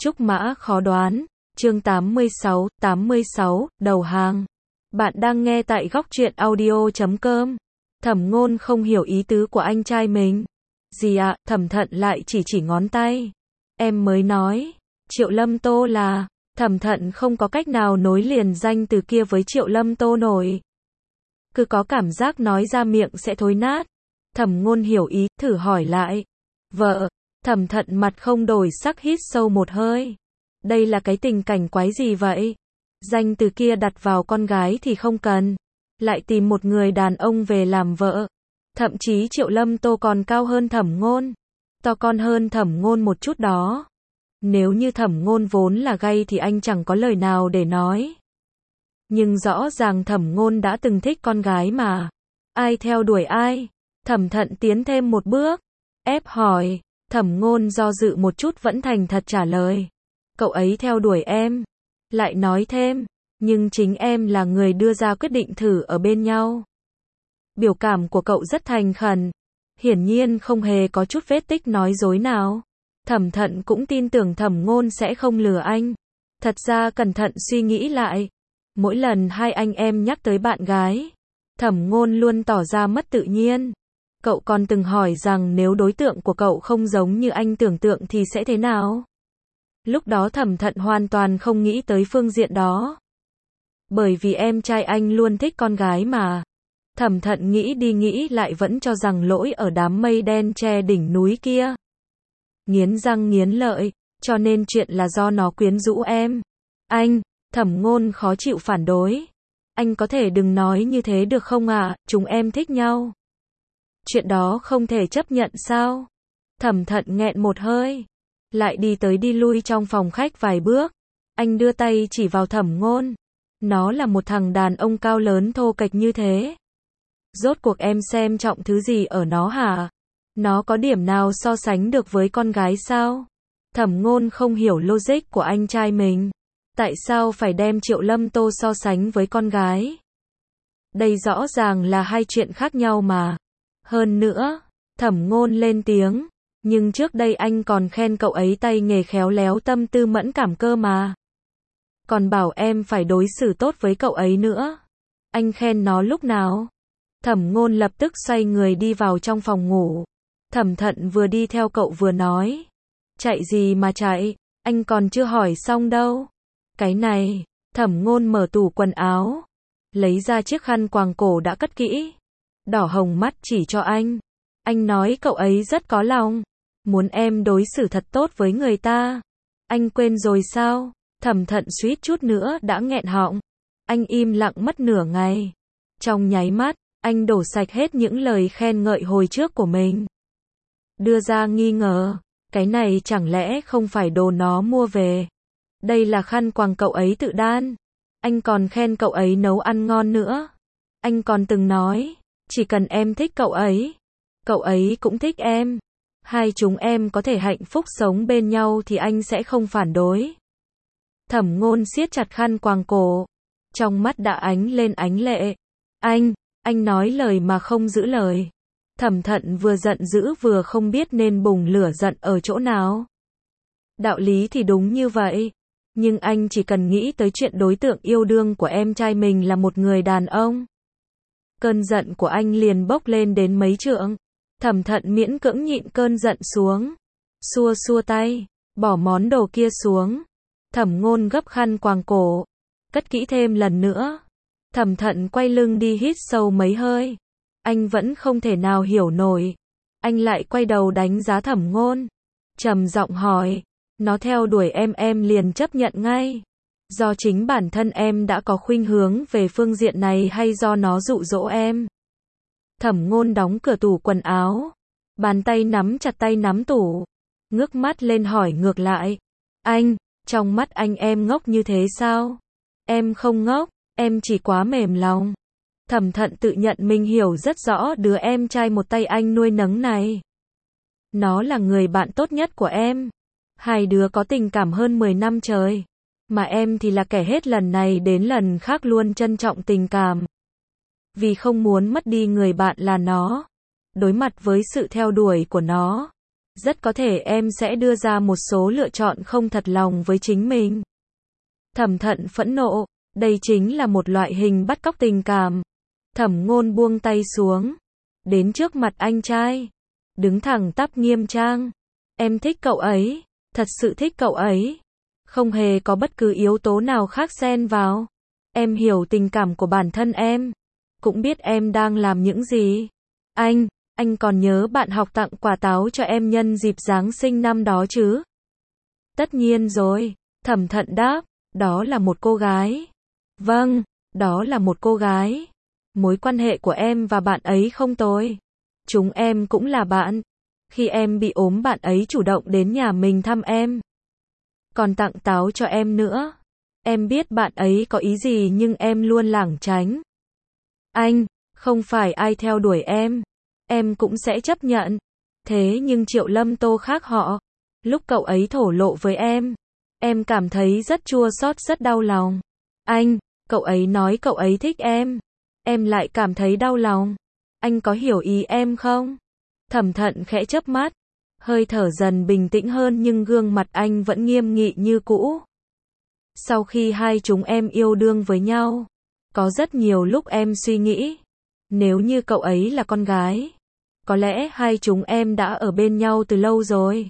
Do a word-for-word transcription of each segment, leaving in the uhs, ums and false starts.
Trúc mã khó đoán, chương tám mươi sáu, tám mươi sáu, đầu hàng. Bạn đang nghe tại góc truyện audio chấm com. Thẩm Ngôn không hiểu ý tứ của anh trai mình. Gì ạ, Thẩm Thận lại chỉ chỉ ngón tay. Em mới nói, Triệu Lâm Tô là, Thẩm Thận không có cách nào nối liền danh từ kia với Triệu Lâm Tô nổi. Cứ có cảm giác nói ra miệng sẽ thối nát. Thẩm Ngôn hiểu ý, thử hỏi lại. Vợ, Thẩm Thận mặt không đổi sắc hít sâu một hơi. Đây là cái tình cảnh quái gì vậy? Danh từ kia đặt vào con gái thì không cần. Lại tìm một người đàn ông về làm vợ. Thậm chí Triệu Lâm Tô còn cao hơn Thẩm Ngôn. To con hơn Thẩm Ngôn một chút đó. Nếu như Thẩm Ngôn vốn là gay thì anh chẳng có lời nào để nói. Nhưng rõ ràng Thẩm Ngôn đã từng thích con gái mà. Ai theo đuổi ai? Thẩm Thận tiến thêm một bước. Ép hỏi. Thẩm Ngôn do dự một chút vẫn thành thật trả lời. Cậu ấy theo đuổi em. Lại nói thêm. Nhưng chính em là người đưa ra quyết định thử ở bên nhau. Biểu cảm của cậu rất thành khẩn. Hiển nhiên không hề có chút vết tích nói dối nào. Thẩm Thận cũng tin tưởng Thẩm Ngôn sẽ không lừa anh. Thật ra cẩn thận suy nghĩ lại. Mỗi lần hai anh em nhắc tới bạn gái, Thẩm Ngôn luôn tỏ ra mất tự nhiên. Cậu còn từng hỏi rằng nếu đối tượng của cậu không giống như anh tưởng tượng thì sẽ thế nào? Lúc đó Thẩm Thận hoàn toàn không nghĩ tới phương diện đó. Bởi vì em trai anh luôn thích con gái mà. Thẩm Thận nghĩ đi nghĩ lại vẫn cho rằng lỗi ở đám mây đen che đỉnh núi kia. Nghiến răng nghiến lợi, cho nên chuyện là do nó quyến rũ em. Anh, Thẩm Ngôn khó chịu phản đối. Anh có thể đừng nói như thế được không ạ, à? Chúng em thích nhau. Chuyện đó không thể chấp nhận sao? Thẩm Thận nghẹn một hơi. Lại đi tới đi lui trong phòng khách vài bước. Anh đưa tay chỉ vào Thẩm Ngôn. Nó là một thằng đàn ông cao lớn thô kệch như thế. Rốt cuộc em xem trọng thứ gì ở nó hả? Nó có điểm nào so sánh được với con gái sao? Thẩm Ngôn không hiểu logic của anh trai mình. Tại sao phải đem Triệu Lâm Tô so sánh với con gái? Đây rõ ràng là hai chuyện khác nhau mà. Hơn nữa, Thẩm Ngôn lên tiếng. Nhưng trước đây anh còn khen cậu ấy tay nghề khéo léo tâm tư mẫn cảm cơ mà. Còn bảo em phải đối xử tốt với cậu ấy nữa. Anh khen nó lúc nào? Thẩm Ngôn lập tức xoay người đi vào trong phòng ngủ. Thẩm Thận vừa đi theo cậu vừa nói. Chạy gì mà chạy, anh còn chưa hỏi xong đâu. Cái này, Thẩm Ngôn mở tủ quần áo. Lấy ra chiếc khăn quàng cổ đã cất kỹ. Đỏ hồng mắt chỉ cho anh. Anh nói cậu ấy rất có lòng. Muốn em đối xử thật tốt với người ta. Anh quên rồi sao? Thẩm Thận suýt chút nữa đã nghẹn họng. Anh im lặng mất nửa ngày. Trong nháy mắt, anh đổ sạch hết những lời khen ngợi hồi trước của mình. Đưa ra nghi ngờ. Cái này chẳng lẽ không phải đồ nó mua về? Đây là khăn quàng cậu ấy tự đan. Anh còn khen cậu ấy nấu ăn ngon nữa. Anh còn từng nói, chỉ cần em thích cậu ấy, cậu ấy cũng thích em. Hai chúng em có thể hạnh phúc sống bên nhau thì anh sẽ không phản đối. Thẩm Ngôn siết chặt khăn quàng cổ. Trong mắt đã ánh lên ánh lệ. Anh, anh nói lời mà không giữ lời. Thẩm Thận vừa giận dữ vừa không biết nên bùng lửa giận ở chỗ nào. Đạo lý thì đúng như vậy. Nhưng anh chỉ cần nghĩ tới chuyện đối tượng yêu đương của em trai mình là một người đàn ông. Cơn giận của anh liền bốc lên đến mấy trượng. Thẩm Thận miễn cưỡng nhịn cơn giận xuống. Xua xua tay, bỏ món đồ kia xuống. Thẩm Ngôn gấp khăn quàng cổ. Cất kỹ thêm lần nữa. Thẩm Thận quay lưng đi hít sâu mấy hơi. Anh vẫn không thể nào hiểu nổi. Anh lại quay đầu đánh giá Thẩm Ngôn. Trầm giọng hỏi. Nó theo đuổi em em liền chấp nhận ngay. Do chính bản thân em đã có khuynh hướng về phương diện này hay do nó dụ dỗ em? Thẩm Ngôn đóng cửa tủ quần áo. Bàn tay nắm chặt tay nắm tủ. Ngước mắt lên hỏi ngược lại. Anh, trong mắt anh em ngốc như thế sao? Em không ngốc, em chỉ quá mềm lòng. Thẩm Thận tự nhận mình hiểu rất rõ đứa em trai một tay anh nuôi nấng này. Nó là người bạn tốt nhất của em. Hai đứa có tình cảm hơn mười năm trời. Mà em thì là kẻ hết lần này đến lần khác luôn trân trọng tình cảm. Vì không muốn mất đi người bạn là nó. Đối mặt với sự theo đuổi của nó. rất có thể em sẽ đưa ra một số lựa chọn không thật lòng với chính mình. Thẩm Thận phẫn nộ, đây chính là một loại hình bắt cóc tình cảm. Thẩm Ngôn buông tay xuống, đến trước mặt anh trai, đứng thẳng tắp nghiêm trang. Em thích cậu ấy, thật sự thích cậu ấy. Không hề có bất cứ yếu tố nào khác xen vào. Em hiểu tình cảm của bản thân em, cũng biết em đang làm những gì. Anh, anh còn nhớ bạn học tặng quả táo cho em nhân dịp Giáng sinh năm đó chứ? Tất nhiên rồi, Thẩm Thận đáp, đó là một cô gái. Vâng, đó là một cô gái. Mối quan hệ của em và bạn ấy không tồi. Chúng em cũng là bạn. Khi em bị ốm bạn ấy chủ động đến nhà mình thăm em. Còn tặng táo cho em nữa. Em biết bạn ấy có ý gì nhưng em luôn lảng tránh. Anh, không phải ai theo đuổi em, em cũng sẽ chấp nhận. Thế nhưng Triệu Lâm Tô khác họ. Lúc cậu ấy thổ lộ với em, em cảm thấy rất chua xót, rất đau lòng. Anh, cậu ấy nói cậu ấy thích em, em lại cảm thấy đau lòng. Anh có hiểu ý em không? Thẩm Thận khẽ chớp mắt, hơi thở dần bình tĩnh hơn nhưng gương mặt anh vẫn nghiêm nghị như cũ. Sau khi hai chúng em yêu đương với nhau, có rất nhiều lúc em suy nghĩ, nếu như cậu ấy là con gái, có lẽ hai chúng em đã ở bên nhau từ lâu rồi.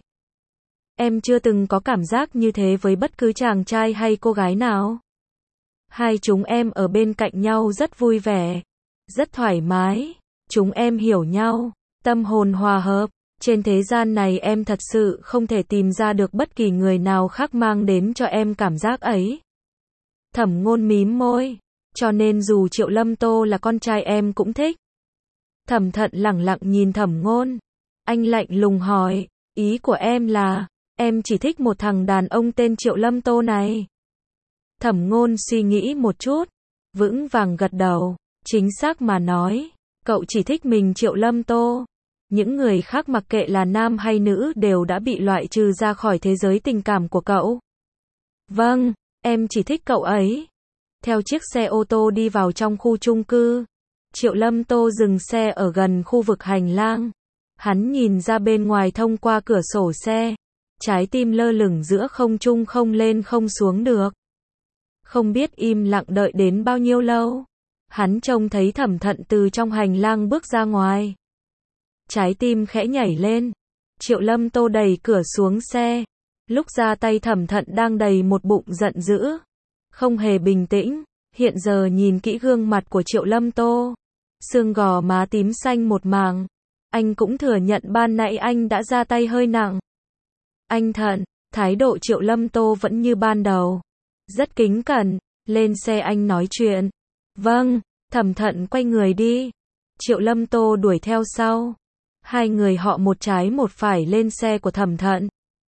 Em chưa từng có cảm giác như thế với bất cứ chàng trai hay cô gái nào. Hai chúng em ở bên cạnh nhau rất vui vẻ, rất thoải mái, chúng em hiểu nhau, tâm hồn hòa hợp. Trên thế gian này em thật sự không thể tìm ra được bất kỳ người nào khác mang đến cho em cảm giác ấy. Thẩm Ngôn mím môi, cho nên dù Triệu Lâm Tô là con trai em cũng thích. Thẩm Thận lẳng lặng nhìn Thẩm Ngôn. Anh lạnh lùng hỏi, ý của em là, em chỉ thích một thằng đàn ông tên Triệu Lâm Tô này. Thẩm Ngôn suy nghĩ một chút, vững vàng gật đầu, chính xác mà nói, cậu chỉ thích mình Triệu Lâm Tô. Những người khác mặc kệ là nam hay nữ đều đã bị loại trừ ra khỏi thế giới tình cảm của cậu. Vâng, em chỉ thích cậu ấy. Theo chiếc xe ô tô đi vào trong khu chung cư, Triệu Lâm Tô dừng xe ở gần khu vực hành lang. Hắn nhìn ra bên ngoài thông qua cửa sổ xe, trái tim lơ lửng giữa không trung không lên không xuống được. Không biết im lặng đợi đến bao nhiêu lâu, hắn trông thấy Thẩm Thận từ trong hành lang bước ra ngoài. Trái tim khẽ nhảy lên. Triệu Lâm Tô đẩy cửa xuống xe. Lúc ra tay Thẩm Thận đang đầy một bụng giận dữ, không hề bình tĩnh. Hiện giờ nhìn kỹ gương mặt của Triệu Lâm Tô, xương gò má tím xanh một mảng. Anh cũng thừa nhận ban nãy anh đã ra tay hơi nặng. Anh Thận, thái độ Triệu Lâm Tô vẫn như ban đầu, rất kính cẩn. Lên xe anh nói chuyện. Vâng. Thẩm Thận quay người đi. Triệu Lâm Tô đuổi theo sau. Hai người họ một trái một phải lên xe của Thẩm Thận.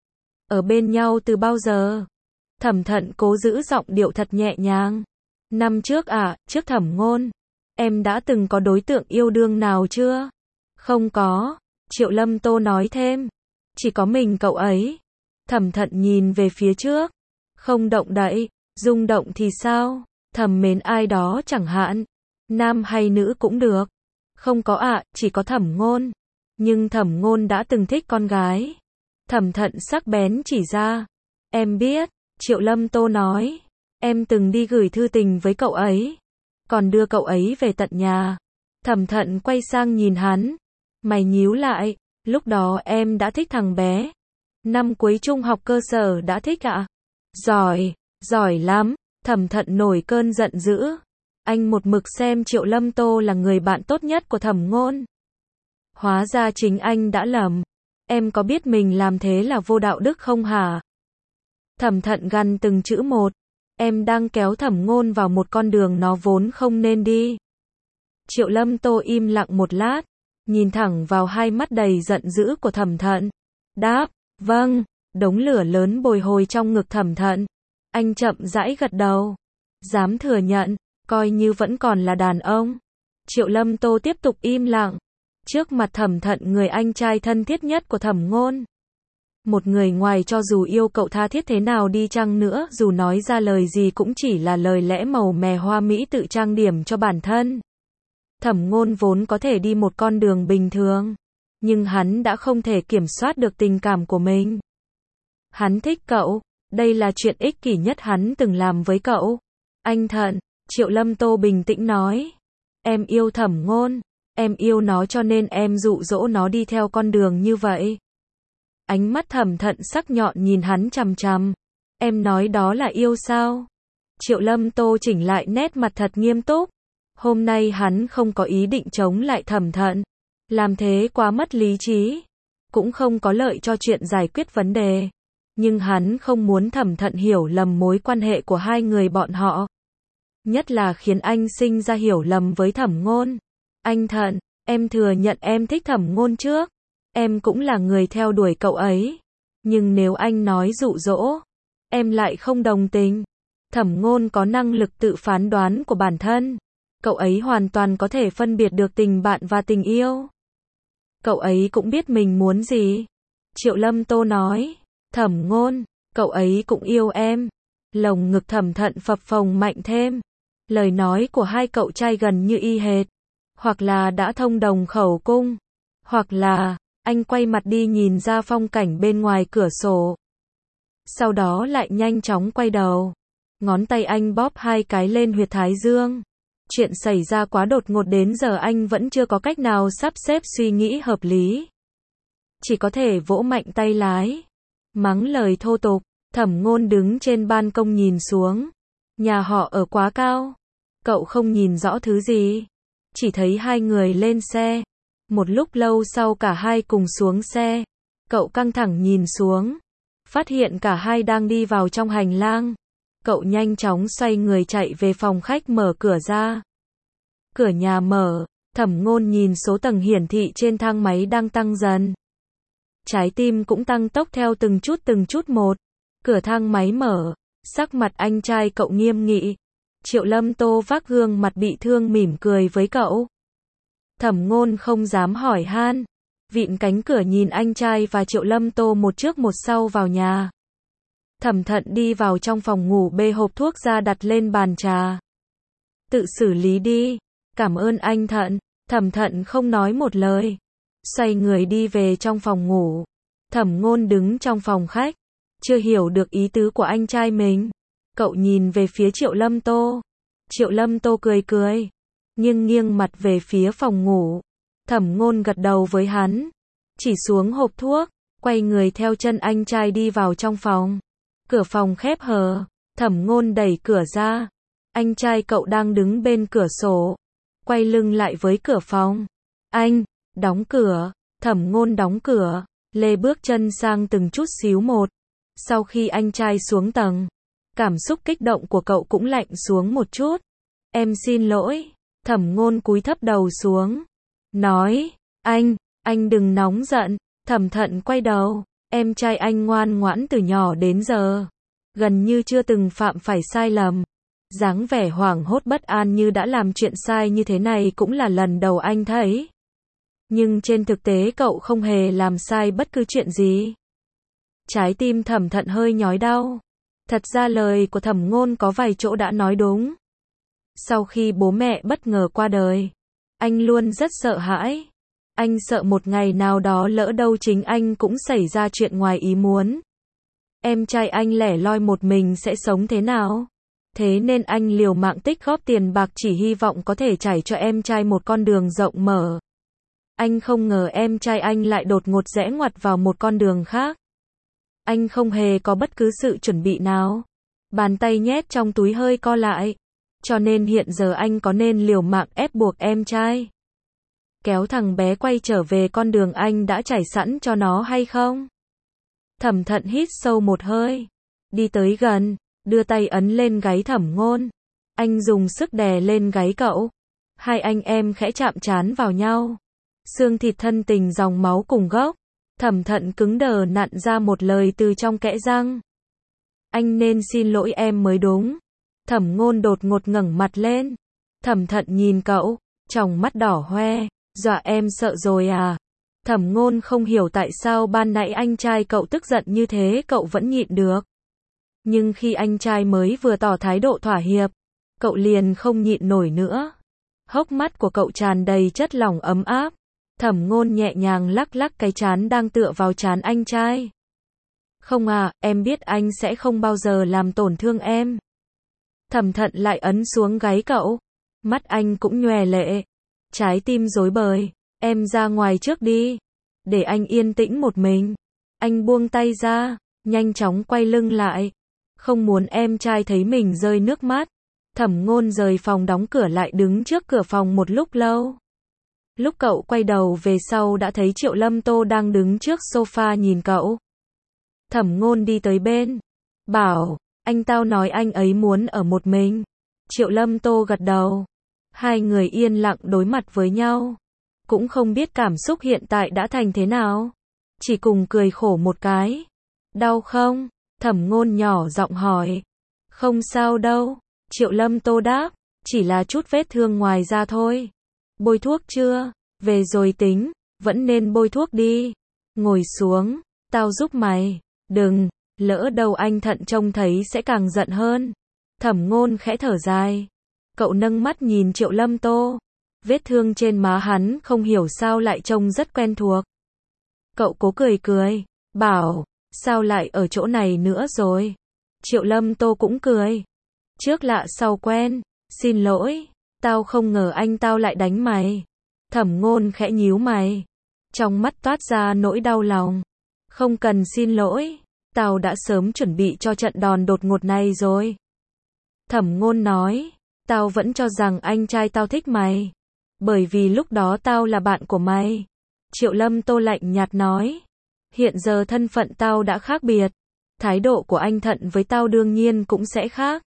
Ở bên nhau từ bao giờ? Thẩm Thận cố giữ giọng điệu thật nhẹ nhàng. Năm trước à, trước Thẩm Ngôn. Em đã từng có đối tượng yêu đương nào chưa? Không có. Triệu Lâm Tô nói thêm. Chỉ có mình cậu ấy. Thẩm Thận nhìn về phía trước. Không động đậy. Rung động thì sao? Thầm mến ai đó chẳng hạn. Nam hay nữ cũng được. Không có ạ, à, chỉ có Thẩm Ngôn. Nhưng Thẩm Ngôn đã từng thích con gái. Thẩm Thận sắc bén chỉ ra. Em biết. Triệu Lâm Tô nói. Em từng đi gửi thư tình với cậu ấy. Còn đưa cậu ấy về tận nhà. Thẩm Thận quay sang nhìn hắn. Mày nhíu lại. Lúc đó em đã thích thằng bé. Năm cuối trung học cơ sở đã thích ạ? À? Giỏi, giỏi lắm. Thẩm Thận nổi cơn giận dữ. Anh một mực xem Triệu Lâm Tô là người bạn tốt nhất của Thẩm Ngôn. Hóa ra chính anh đã lầm. Em có biết mình làm thế là vô đạo đức không hả? Thẩm Thận gằn từng chữ một. Em đang kéo Thẩm Ngôn vào một con đường nó vốn không nên đi. Triệu Lâm Tô im lặng một lát, nhìn thẳng vào hai mắt đầy giận dữ của Thẩm Thận. Đáp, vâng. Đống lửa lớn bồi hồi trong ngực Thẩm Thận. Anh chậm rãi gật đầu. Dám thừa nhận, coi như vẫn còn là đàn ông. Triệu Lâm Tô tiếp tục im lặng. Trước mặt Thẩm Thận, người anh trai thân thiết nhất của Thẩm Ngôn. Một người ngoài cho dù yêu cậu tha thiết thế nào đi chăng nữa, dù nói ra lời gì cũng chỉ là lời lẽ màu mè hoa mỹ tự trang điểm cho bản thân. Thẩm Ngôn vốn có thể đi một con đường bình thường. Nhưng hắn đã không thể kiểm soát được tình cảm của mình. Hắn thích cậu, đây là chuyện ích kỷ nhất hắn từng làm với cậu. Anh Thận, Triệu Lâm Tô bình tĩnh nói. Em yêu Thẩm Ngôn, em yêu nó cho nên em dụ dỗ nó đi theo con đường như vậy. Ánh mắt Thẩm Thận sắc nhọn nhìn hắn chằm chằm. Em nói đó là yêu sao? Triệu Lâm Tô chỉnh lại nét mặt thật nghiêm túc. Hôm nay hắn không có ý định chống lại Thẩm Thận. Làm thế quá mất lý trí. Cũng không có lợi cho chuyện giải quyết vấn đề. Nhưng hắn không muốn Thẩm Thận hiểu lầm mối quan hệ của hai người bọn họ. Nhất là khiến anh sinh ra hiểu lầm với Thẩm Ngôn. Anh Thận, em thừa nhận em thích Thẩm Ngôn trước. Em cũng là người theo đuổi cậu ấy. Nhưng nếu anh nói dụ dỗ, em lại không đồng tình. Thẩm Ngôn có năng lực tự phán đoán của bản thân. Cậu ấy hoàn toàn có thể phân biệt được tình bạn và tình yêu. Cậu ấy cũng biết mình muốn gì. Triệu Lâm Tô nói. Thẩm Ngôn, cậu ấy cũng yêu em. Lồng ngực Thẩm Thận phập phồng mạnh thêm. Lời nói của hai cậu trai gần như y hệt. Hoặc là đã thông đồng khẩu cung. Hoặc là, anh quay mặt đi nhìn ra phong cảnh bên ngoài cửa sổ. Sau đó lại nhanh chóng quay đầu. Ngón tay anh bóp hai cái lên huyệt thái dương. Chuyện xảy ra quá đột ngột đến giờ anh vẫn chưa có cách nào sắp xếp suy nghĩ hợp lý. Chỉ có thể vỗ mạnh tay lái. Mắng lời thô tục. Thẩm Ngôn đứng trên ban công nhìn xuống. Nhà họ ở quá cao. Cậu không nhìn rõ thứ gì. Chỉ thấy hai người lên xe. Một lúc lâu sau cả hai cùng xuống xe. Cậu căng thẳng nhìn xuống. Phát hiện cả hai đang đi vào trong hành lang. Cậu nhanh chóng xoay người chạy về phòng khách mở cửa ra. Cửa nhà mở. Thẩm Ngôn nhìn số tầng hiển thị trên thang máy đang tăng dần. Trái tim cũng tăng tốc theo từng chút từng chút một. Cửa thang máy mở. Sắc mặt anh trai cậu nghiêm nghị. Triệu Lâm Tô vác gương mặt bị thương mỉm cười với cậu. Thẩm Ngôn không dám hỏi han. Vịn cánh cửa nhìn anh trai và Triệu Lâm Tô một trước một sau vào nhà. Thẩm Thận đi vào trong phòng ngủ bê hộp thuốc ra đặt lên bàn trà. Tự xử lý đi. Cảm ơn anh Thận. Thẩm Thận không nói một lời. Xoay người đi về trong phòng ngủ. Thẩm Ngôn đứng trong phòng khách. Chưa hiểu được ý tứ của anh trai mình. Cậu nhìn về phía Triệu Lâm Tô. Triệu Lâm Tô cười cười. Nghiêng nghiêng mặt về phía phòng ngủ. Thẩm Ngôn gật đầu với hắn. Chỉ xuống hộp thuốc. Quay người theo chân anh trai đi vào trong phòng. Cửa phòng khép hờ. Thẩm Ngôn đẩy cửa ra. Anh trai cậu đang đứng bên cửa sổ. Quay lưng lại với cửa phòng. Anh, đóng cửa. Thẩm Ngôn đóng cửa. Lê bước chân sang từng chút xíu một. Sau khi anh trai xuống tầng. Cảm xúc kích động của cậu cũng lạnh xuống một chút. Em xin lỗi. Thẩm Ngôn cúi thấp đầu xuống. Nói. Anh, anh đừng nóng giận. Thẩm Thận quay đầu. Em trai anh ngoan ngoãn từ nhỏ đến giờ. Gần như chưa từng phạm phải sai lầm. Dáng vẻ hoảng hốt bất an như đã làm chuyện sai như thế này cũng là lần đầu anh thấy. Nhưng trên thực tế cậu không hề làm sai bất cứ chuyện gì. Trái tim Thẩm Thận hơi nhói đau. Thật ra lời của Thẩm Ngôn có vài chỗ đã nói đúng. Sau khi bố mẹ bất ngờ qua đời, anh luôn rất sợ hãi. Anh sợ một ngày nào đó lỡ đâu chính anh cũng xảy ra chuyện ngoài ý muốn. Em trai anh lẻ loi một mình sẽ sống thế nào? Thế nên anh liều mạng tích góp tiền bạc chỉ hy vọng có thể trải cho em trai một con đường rộng mở. Anh không ngờ em trai anh lại đột ngột rẽ ngoặt vào một con đường khác. Anh không hề có bất cứ sự chuẩn bị nào. Bàn tay nhét trong túi hơi co lại. Cho nên hiện giờ anh có nên liều mạng ép buộc em trai kéo thằng bé quay trở về con đường anh đã trải sẵn cho nó hay không? Thẩm Thận hít sâu một hơi. Đi tới gần. Đưa tay ấn lên gáy Thẩm Ngôn. Anh dùng sức đè lên gáy cậu. Hai anh em khẽ chạm trán vào nhau. Xương thịt thân tình dòng máu cùng gốc. Thẩm Thận cứng đờ nặn ra một lời từ trong kẽ răng. Anh nên xin lỗi em mới đúng. Thẩm Ngôn đột ngột ngẩng mặt lên. Thẩm Thận nhìn cậu, tròng mắt đỏ hoe. Dọa em sợ rồi à? Thẩm Ngôn không hiểu tại sao ban nãy anh trai cậu tức giận như thế cậu vẫn nhịn được. Nhưng khi anh trai mới vừa tỏ thái độ thỏa hiệp, cậu liền không nhịn nổi nữa. Hốc mắt của cậu tràn đầy chất lỏng ấm áp. Thẩm Ngôn nhẹ nhàng lắc lắc cái trán đang tựa vào trán anh trai. Không à, em biết anh sẽ không bao giờ làm tổn thương em. Thẩm Thận lại ấn xuống gáy cậu. Mắt anh cũng nhòe lệ. Trái tim rối bời. Em ra ngoài trước đi. Để anh yên tĩnh một mình. Anh buông tay ra, nhanh chóng quay lưng lại. Không muốn em trai thấy mình rơi nước mắt. Thẩm Ngôn rời phòng đóng cửa lại đứng trước cửa phòng một lúc lâu. Lúc cậu quay đầu về sau đã thấy Triệu Lâm Tô đang đứng trước sofa nhìn cậu. Thẩm Ngôn đi tới bên. Bảo, anh tao nói anh ấy muốn ở một mình. Triệu Lâm Tô gật đầu. Hai người yên lặng đối mặt với nhau. Cũng không biết cảm xúc hiện tại đã thành thế nào. Chỉ cùng cười khổ một cái. Đau không? Thẩm Ngôn nhỏ giọng hỏi. Không sao đâu. Triệu Lâm Tô đáp. Chỉ là chút vết thương ngoài da thôi. Bôi thuốc chưa? Về rồi tính. Vẫn nên bôi thuốc đi. Ngồi xuống. Tao giúp mày. Đừng. Lỡ đâu anh Thận trông thấy sẽ càng giận hơn. Thẩm Ngôn khẽ thở dài. Cậu nâng mắt nhìn Triệu Lâm Tô. Vết thương trên má hắn không hiểu sao lại trông rất quen thuộc. Cậu cố cười cười. Bảo. Sao lại ở chỗ này nữa rồi? Triệu Lâm Tô cũng cười. Trước lạ sau quen. Xin lỗi. Tao không ngờ anh tao lại đánh mày. Thẩm Ngôn khẽ nhíu mày. Trong mắt toát ra nỗi đau lòng. Không cần xin lỗi. Tao đã sớm chuẩn bị cho trận đòn đột ngột này rồi. Thẩm Ngôn nói. Tao vẫn cho rằng anh trai tao thích mày. Bởi vì lúc đó tao là bạn của mày. Triệu Lâm Tô lạnh nhạt nói. Hiện giờ thân phận tao đã khác biệt. Thái độ của anh Thận với tao đương nhiên cũng sẽ khác.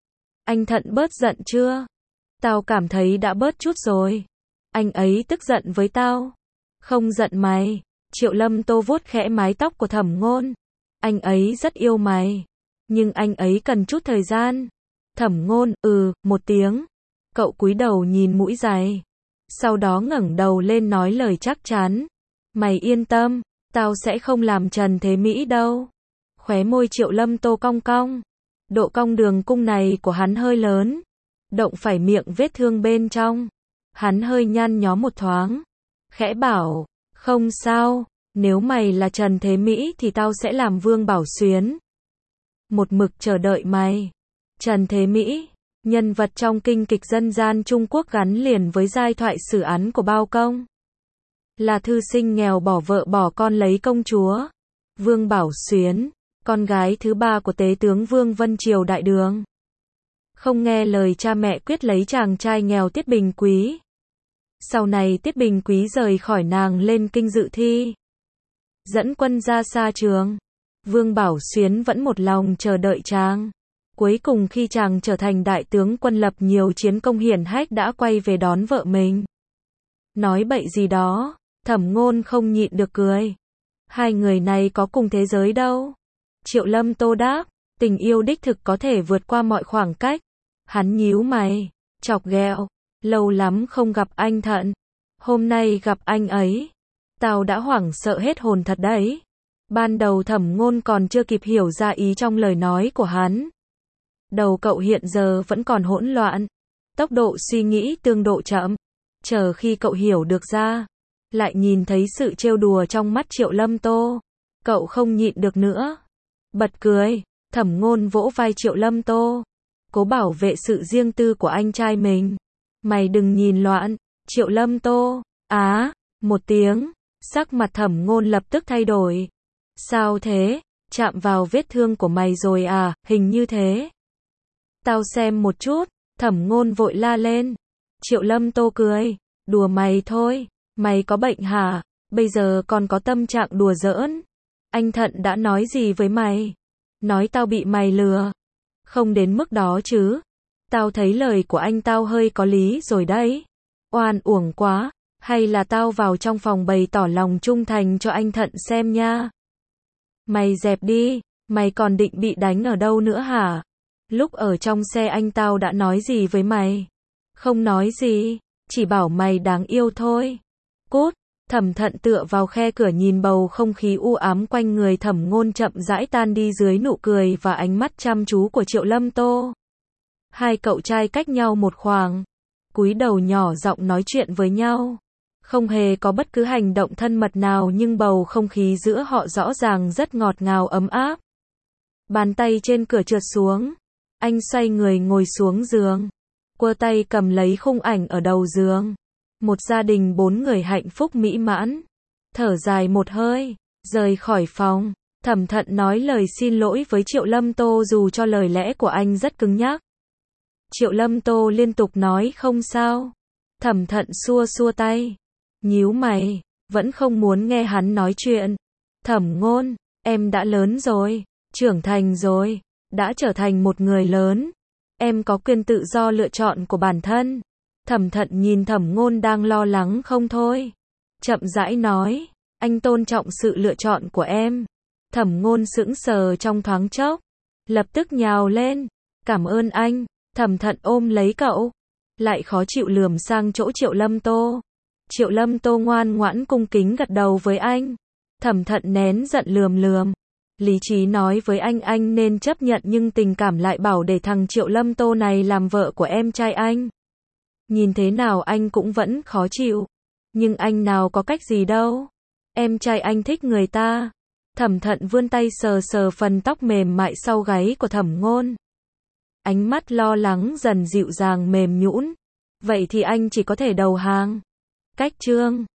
Anh Thận bớt giận chưa? Tao cảm thấy đã bớt chút rồi. Anh ấy tức giận với tao. Không giận mày. Triệu Lâm Tô vuốt khẽ mái tóc của Thẩm Ngôn. Anh ấy rất yêu mày. Nhưng anh ấy cần chút thời gian. Thẩm Ngôn, ừ, một tiếng. Cậu cúi đầu nhìn mũi giày. Sau đó ngẩng đầu lên nói lời chắc chắn. Mày yên tâm, tao sẽ không làm Trần Thế Mỹ đâu. Khóe môi Triệu Lâm Tô cong cong. Độ cong đường cung này của hắn hơi lớn. Động phải miệng vết thương bên trong. Hắn hơi nhăn nhó một thoáng. Khẽ bảo, không sao, nếu mày là Trần Thế Mỹ thì tao sẽ làm Vương Bảo Xuyến. Một mực chờ đợi mày. Trần Thế Mỹ, nhân vật trong kinh kịch dân gian Trung Quốc gắn liền với giai thoại sử án của Bao Công. Là thư sinh nghèo bỏ vợ bỏ con lấy công chúa. Vương Bảo Xuyến, con gái thứ ba của tế tướng Vương Vân Triều Đại Đường. Không nghe lời cha mẹ quyết lấy chàng trai nghèo Tiết Bình Quý. Sau này Tiết Bình Quý rời khỏi nàng lên kinh dự thi. Dẫn quân ra xa trường. Vương Bảo Xuyến vẫn một lòng chờ đợi chàng. Cuối cùng khi chàng trở thành đại tướng quân lập nhiều chiến công hiển hách đã quay về đón vợ mình. Nói bậy gì đó, Thẩm Ngôn không nhịn được cười. Hai người này có cùng thế giới đâu. Triệu Lâm Tô đáp, tình yêu đích thực có thể vượt qua mọi khoảng cách. Hắn nhíu mày, chọc ghẹo, lâu lắm không gặp anh Thận. Hôm nay gặp anh ấy, tao đã hoảng sợ hết hồn thật đấy. Ban đầu Thẩm Ngôn còn chưa kịp hiểu ra ý trong lời nói của hắn. Đầu cậu hiện giờ vẫn còn hỗn loạn. Tốc độ suy nghĩ tương độ chậm. Chờ khi cậu hiểu được ra, lại nhìn thấy sự trêu đùa trong mắt Triệu Lâm Tô. Cậu không nhịn được nữa. Bật cười, Thẩm Ngôn vỗ vai Triệu Lâm Tô. Cố bảo vệ sự riêng tư của anh trai mình. Mày đừng nhìn loạn. Triệu Lâm Tô, á, một tiếng. Sắc mặt Thẩm Ngôn lập tức thay đổi. Sao thế? Chạm vào vết thương của mày rồi à? Hình như thế. Tao xem một chút. Thẩm Ngôn vội la lên. Triệu Lâm Tô cười. Đùa mày thôi. Mày có bệnh hả? Bây giờ còn có tâm trạng đùa giỡn. Anh Thận đã nói gì với mày? Nói tao bị mày lừa. Không đến mức đó chứ. Tao thấy lời của anh tao hơi có lý rồi đấy. Oan uổng quá. Hay là tao vào trong phòng bày tỏ lòng trung thành cho anh Thận xem nha. Mày dẹp đi. Mày còn định bị đánh ở đâu nữa hả? Lúc ở trong xe anh tao đã nói gì với mày? Không nói gì. Chỉ bảo mày đáng yêu thôi. Cút. Thẩm Thận tựa vào khe cửa nhìn bầu không khí u ám quanh người Thẩm Ngôn chậm rãi tan đi dưới nụ cười và ánh mắt chăm chú của Triệu Lâm Tô. Hai cậu trai cách nhau một khoảng. Cúi đầu nhỏ giọng nói chuyện với nhau. Không hề có bất cứ hành động thân mật nào nhưng bầu không khí giữa họ rõ ràng rất ngọt ngào ấm áp. Bàn tay trên cửa trượt xuống. Anh xoay người ngồi xuống giường. Quơ tay cầm lấy khung ảnh ở đầu giường. Một gia đình bốn người hạnh phúc mỹ mãn. Thở dài một hơi, rời khỏi phòng. Thẩm Thận nói lời xin lỗi với Triệu Lâm Tô dù cho lời lẽ của anh rất cứng nhắc. Triệu Lâm Tô liên tục nói không sao. Thẩm Thận xua xua tay. Nhíu mày, vẫn không muốn nghe hắn nói chuyện. Thẩm Ngôn, em đã lớn rồi, trưởng thành rồi, đã trở thành một người lớn. Em có quyền tự do lựa chọn của bản thân. Thẩm Thận nhìn Thẩm Ngôn đang lo lắng không thôi. Chậm rãi nói, anh tôn trọng sự lựa chọn của em. Thẩm Ngôn sững sờ trong thoáng chốc, lập tức nhào lên. Cảm ơn anh. Thẩm Thận ôm lấy cậu, lại khó chịu lườm sang chỗ Triệu Lâm Tô. Triệu Lâm Tô ngoan ngoãn cung kính gật đầu với anh. Thẩm Thận nén giận lườm lườm. Lý trí nói với anh anh nên chấp nhận nhưng tình cảm lại bảo để thằng Triệu Lâm Tô này làm vợ của em trai anh. Nhìn thế nào anh cũng vẫn khó chịu. Nhưng anh nào có cách gì đâu. Em trai anh thích người ta. Thẩm Thận vươn tay sờ sờ phần tóc mềm mại sau gáy của Thẩm Ngôn. Ánh mắt lo lắng dần dịu dàng mềm nhũn. Vậy thì anh chỉ có thể đầu hàng. Cách chương